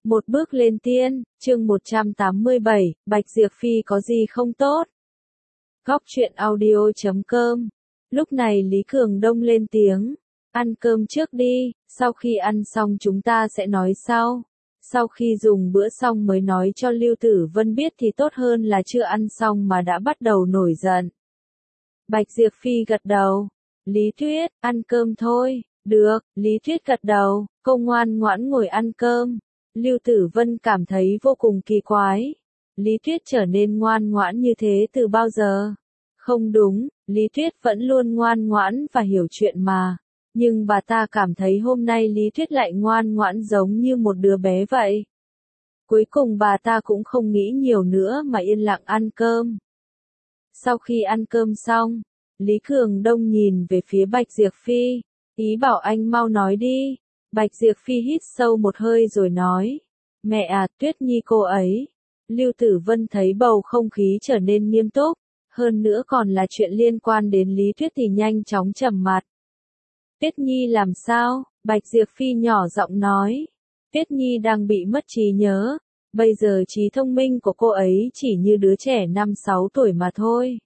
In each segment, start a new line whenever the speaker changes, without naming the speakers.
Một bước lên tiên, chương 187, Bạch Diệp Phi có gì không tốt? Góc truyện audio.com. Lúc này Lý Cường Đông lên tiếng, ăn cơm trước đi, sau khi ăn xong chúng ta sẽ nói sau. Sau khi dùng bữa xong mới nói cho Lưu Tử Vân biết thì tốt hơn là chưa ăn xong mà đã bắt đầu nổi giận. Bạch Diệp Phi gật đầu. Lý Tuyết, ăn cơm thôi. Được, Lý Tuyết gật đầu, cô ngoan ngoãn ngồi ăn cơm. Lưu Tử Vân cảm thấy vô cùng kỳ quái. Lý Tuyết trở nên ngoan ngoãn như thế từ bao giờ? Không đúng, Lý Tuyết vẫn luôn ngoan ngoãn và hiểu chuyện mà. Nhưng bà ta cảm thấy hôm nay Lý Tuyết lại ngoan ngoãn giống như một đứa bé vậy. Cuối cùng bà ta cũng không nghĩ nhiều nữa mà yên lặng ăn cơm. Sau khi ăn cơm xong, Lý Cường Đông nhìn về phía Bạch Diệp Phi, ý bảo anh mau nói đi. Bạch Diệp Phi hít sâu một hơi rồi nói, mẹ à, Tuyết Nhi cô ấy. Lưu Tử Vân thấy bầu không khí trở nên nghiêm túc, hơn nữa còn là chuyện liên quan đến Lý Tuyết thì nhanh chóng trầm mặt. Tuyết Nhi làm sao? Bạch Diệp Phi nhỏ giọng nói. Tuyết Nhi đang bị mất trí nhớ, bây giờ trí thông minh của cô ấy chỉ như đứa trẻ 5-6 tuổi mà thôi.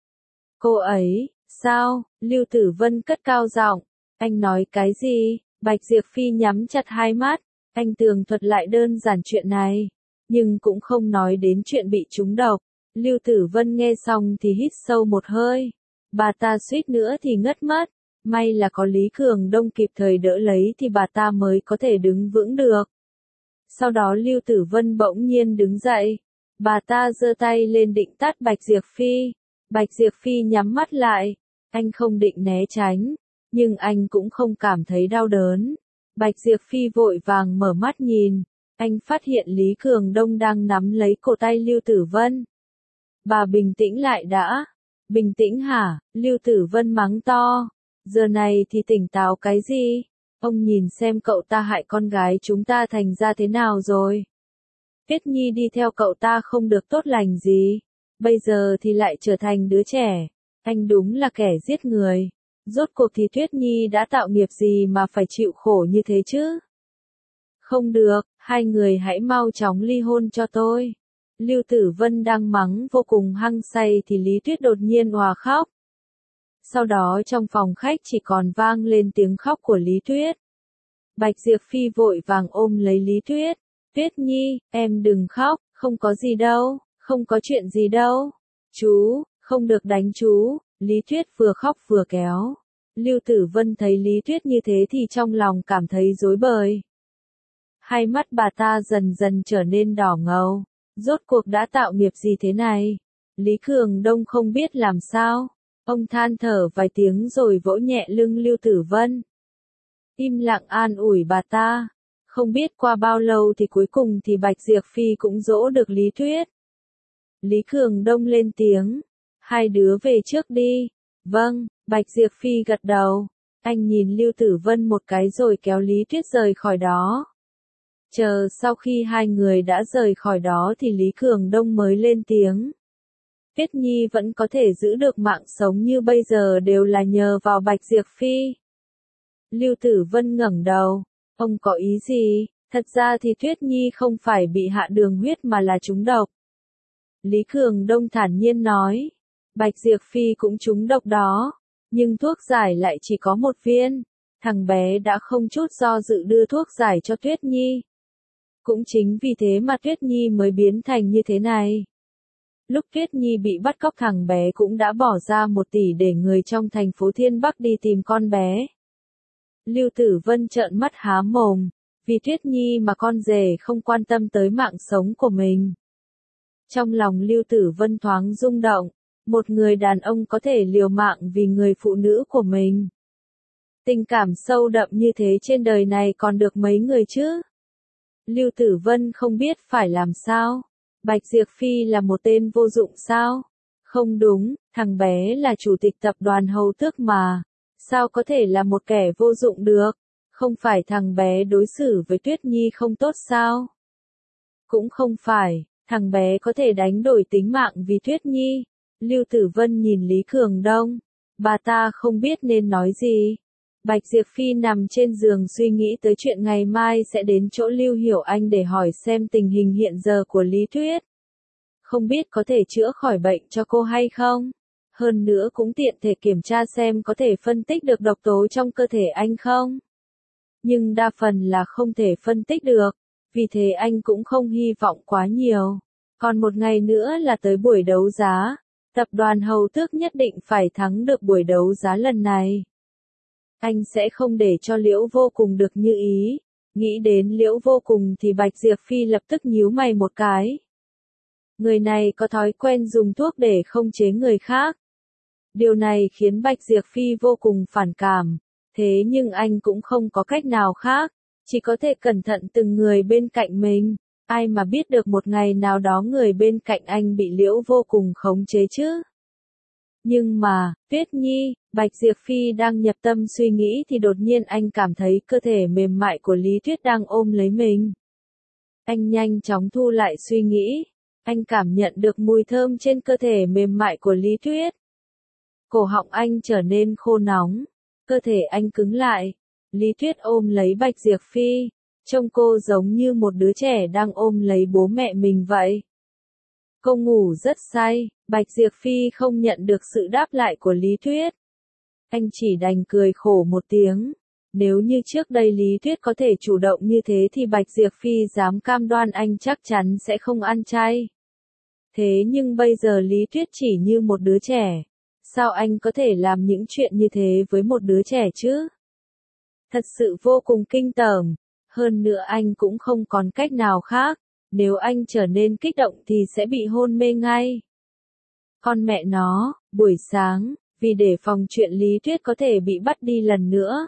Cô ấy, sao? Lưu Tử Vân cất cao giọng, anh nói cái gì? Bạch Diệp Phi nhắm chặt hai mắt, anh tường thuật lại đơn giản chuyện này, nhưng cũng không nói đến chuyện bị trúng độc. Lưu Tử Vân nghe xong thì hít sâu một hơi, bà ta suýt nữa thì ngất mất, may là có Lý Cường Đông kịp thời đỡ lấy thì bà ta mới có thể đứng vững được. Sau đó Lưu Tử Vân bỗng nhiên đứng dậy, bà ta giơ tay lên định tát Bạch Diệp Phi. Bạch Diệp Phi nhắm mắt lại, anh không định né tránh, nhưng anh cũng không cảm thấy đau đớn. Bạch Diệp Phi vội vàng mở mắt nhìn, anh phát hiện Lý Cường Đông đang nắm lấy cổ tay Lưu Tử Vân. Bà bình tĩnh lại đã. Bình tĩnh hả? Lưu Tử Vân mắng to. Giờ này thì tỉnh táo cái gì? Ông nhìn xem cậu ta hại con gái chúng ta thành ra thế nào rồi. Tuyết Nhi đi theo cậu ta không được tốt lành gì. Bây giờ thì lại trở thành đứa trẻ. Anh đúng là kẻ giết người. Rốt cuộc thì Tuyết Nhi đã tạo nghiệp gì mà phải chịu khổ như thế chứ? Không được, hai người hãy mau chóng ly hôn cho tôi. Lưu Tử Vân đang mắng vô cùng hăng say thì Lý Tuyết đột nhiên òa khóc. Sau đó trong phòng khách chỉ còn vang lên tiếng khóc của Lý Tuyết. Bạch Diệp Phi vội vàng ôm lấy Lý Tuyết. Tuyết Nhi, em đừng khóc, không có gì đâu, không có chuyện gì đâu. Chú, không được đánh chú. Lý Tuyết vừa khóc vừa kéo. Lưu Tử Vân thấy Lý Tuyết như thế thì trong lòng cảm thấy rối bời. Hai mắt bà ta dần dần trở nên đỏ ngầu. Rốt cuộc đã tạo nghiệp gì thế này? Lý Cường Đông không biết làm sao. Ông than thở vài tiếng rồi vỗ nhẹ lưng Lưu Tử Vân. Im lặng an ủi bà ta. Không biết qua bao lâu thì cuối cùng thì Bạch Diệp Phi cũng dỗ được Lý Tuyết. Lý Cường Đông lên tiếng. Hai đứa về trước đi. Vâng, Bạch Diệp Phi gật đầu. Anh nhìn Lưu Tử Vân một cái rồi kéo Lý Tuyết rời khỏi đó. Chờ sau khi hai người đã rời khỏi đó thì Lý Cường Đông mới lên tiếng. Tuyết Nhi vẫn có thể giữ được mạng sống như bây giờ đều là nhờ vào Bạch Diệp Phi. Lưu Tử Vân ngẩng đầu. Ông có ý gì? Thật ra thì Tuyết Nhi không phải bị hạ đường huyết mà là trúng độc. Lý Cường Đông thản nhiên nói. Bạch Diệp Phi cũng trúng độc đó. Nhưng thuốc giải lại chỉ có một viên. Thằng bé đã không chút do dự đưa thuốc giải cho Tuyết Nhi. Cũng chính vì thế mà Tuyết Nhi mới biến thành như thế này. Lúc Tuyết Nhi bị bắt cóc thằng bé cũng đã bỏ ra 1 tỷ để người trong thành phố Thiên Bắc đi tìm con bé. Lưu Tử Vân trợn mắt há mồm, vì Tuyết Nhi mà con rể không quan tâm tới mạng sống của mình. Trong lòng Lưu Tử Vân thoáng rung động, một người đàn ông có thể liều mạng vì người phụ nữ của mình. Tình cảm sâu đậm như thế trên đời này còn được mấy người chứ? Lưu Tử Vân không biết phải làm sao. Bạch Diệp Phi là một tên vô dụng sao? Không đúng, thằng bé là chủ tịch tập đoàn Hầu Tước mà. Sao có thể là một kẻ vô dụng được? Không phải thằng bé đối xử với Tuyết Nhi không tốt sao? Cũng không phải, thằng bé có thể đánh đổi tính mạng vì Tuyết Nhi. Lưu Tử Vân nhìn Lý Cường Đông. Bà ta không biết nên nói gì. Bạch Diệp Phi nằm trên giường suy nghĩ tới chuyện ngày mai sẽ đến chỗ Lưu Hiểu Anh để hỏi xem tình hình hiện giờ của Lý Tuyết. Không biết có thể chữa khỏi bệnh cho cô hay không? Hơn nữa cũng tiện thể kiểm tra xem có thể phân tích được độc tố trong cơ thể anh không? Nhưng đa phần là không thể phân tích được, vì thế anh cũng không hy vọng quá nhiều. Còn một ngày nữa là tới buổi đấu giá, tập đoàn Hầu Tước nhất định phải thắng được buổi đấu giá lần này. Anh sẽ không để cho Liễu Vô Cùng được như ý. Nghĩ đến Liễu Vô Cùng thì Bạch Diệp Phi lập tức nhíu mày một cái. Người này có thói quen dùng thuốc để khống chế người khác. Điều này khiến Bạch Diệp Phi vô cùng phản cảm. Thế nhưng anh cũng không có cách nào khác, chỉ có thể cẩn thận từng người bên cạnh mình. Ai mà biết được một ngày nào đó người bên cạnh anh bị Liễu Vô Cùng khống chế chứ? Nhưng mà, Tuyết Nhi, Bạch Diệp Phi đang nhập tâm suy nghĩ thì đột nhiên anh cảm thấy cơ thể mềm mại của Lý Tuyết đang ôm lấy mình. Anh nhanh chóng thu lại suy nghĩ. Anh cảm nhận được mùi thơm trên cơ thể mềm mại của Lý Tuyết. Cổ họng anh trở nên khô nóng. Cơ thể anh cứng lại. Lý Tuyết ôm lấy Bạch Diệp Phi. Trông cô giống như một đứa trẻ đang ôm lấy bố mẹ mình vậy. Cô ngủ rất say. Bạch Diệp Phi không nhận được sự đáp lại của Lý Tuyết. Anh chỉ đành cười khổ một tiếng. Nếu như trước đây Lý Tuyết có thể chủ động như thế thì Bạch Diệp Phi dám cam đoan anh chắc chắn sẽ không ăn chay. Thế nhưng bây giờ Lý Tuyết chỉ như một đứa trẻ. Sao anh có thể làm những chuyện như thế với một đứa trẻ chứ? Thật sự vô cùng kinh tởm. Hơn nữa anh cũng không còn cách nào khác. Nếu anh trở nên kích động thì sẽ bị hôn mê ngay. Con mẹ nó, buổi sáng, vì để phòng chuyện Lý Tuyết có thể bị bắt đi lần nữa.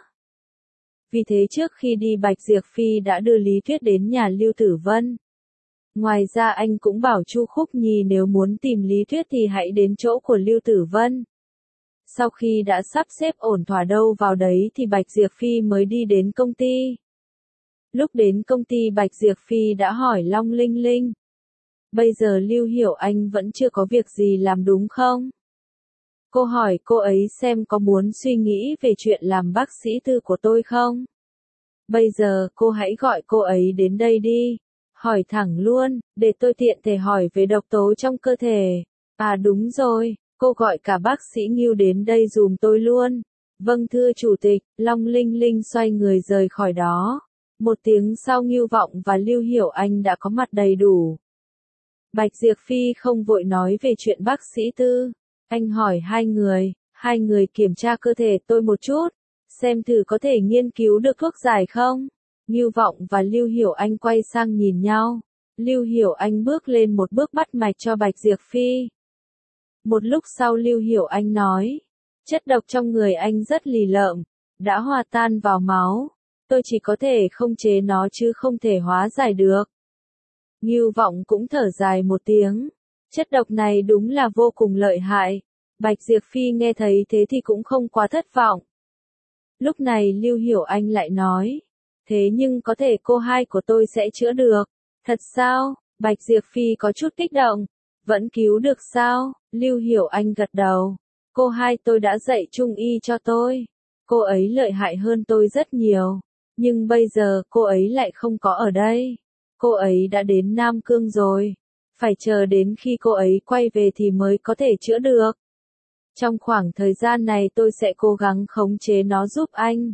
Vì thế trước khi đi Bạch Diệp Phi đã đưa Lý Tuyết đến nhà Lưu Tử Vân. Ngoài ra anh cũng bảo Chu Khúc Nhi nếu muốn tìm Lý Tuyết thì hãy đến chỗ của Lưu Tử Vân. Sau khi đã sắp xếp ổn thỏa đâu vào đấy thì Bạch Diệp Phi mới đi đến công ty. Lúc đến công ty Bạch Diệp Phi đã hỏi Long Linh Linh. Bây giờ Lưu Hiểu Anh vẫn chưa có việc gì làm đúng không? Cô hỏi cô ấy xem có muốn suy nghĩ về chuyện làm bác sĩ tư của tôi không? Bây giờ cô hãy gọi cô ấy đến đây đi. Hỏi thẳng luôn, để tôi tiện thể hỏi về độc tố trong cơ thể. À đúng rồi, cô gọi cả bác sĩ Ngưu đến đây dùm tôi luôn. Vâng thưa chủ tịch, Long Linh Linh xoay người rời khỏi đó. Một tiếng sau Ngưu Vọng và Lưu Hiểu Anh đã có mặt đầy đủ. Bạch Diệp Phi không vội nói về chuyện bác sĩ tư. Anh hỏi hai người kiểm tra cơ thể tôi một chút, xem thử có thể nghiên cứu được thuốc giải không? Ngưu Vọng và Lưu Hiểu Anh quay sang nhìn nhau. Lưu Hiểu Anh bước lên một bước bắt mạch cho Bạch Diệp Phi. Một lúc sau Lưu Hiểu Anh nói, chất độc trong người anh rất lì lợm, đã hòa tan vào máu. Tôi chỉ có thể khống chế nó chứ không thể hóa giải được. Ngưu Vọng cũng thở dài một tiếng. Chất độc này đúng là vô cùng lợi hại. Bạch Diệp Phi nghe thấy thế thì cũng không quá thất vọng. Lúc này Lưu Hiểu Anh lại nói. Thế nhưng có thể cô hai của tôi sẽ chữa được. Thật sao? Bạch Diệp Phi có chút kích động. Vẫn cứu được sao? Lưu Hiểu Anh gật đầu. Cô hai tôi đã dạy trung y cho tôi. Cô ấy lợi hại hơn tôi rất nhiều. Nhưng bây giờ cô ấy lại không có ở đây. Cô ấy đã đến Nam Cương rồi. Phải chờ đến khi cô ấy quay về thì mới có thể chữa được. Trong khoảng thời gian này tôi sẽ cố gắng khống chế nó giúp anh.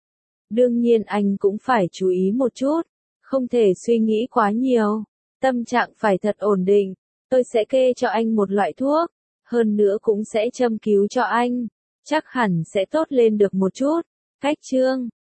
Đương nhiên anh cũng phải chú ý một chút. Không thể suy nghĩ quá nhiều. Tâm trạng phải thật ổn định. Tôi sẽ kê cho anh một loại thuốc. Hơn nữa cũng sẽ châm cứu cho anh. Chắc hẳn sẽ tốt lên được một chút. Cách chương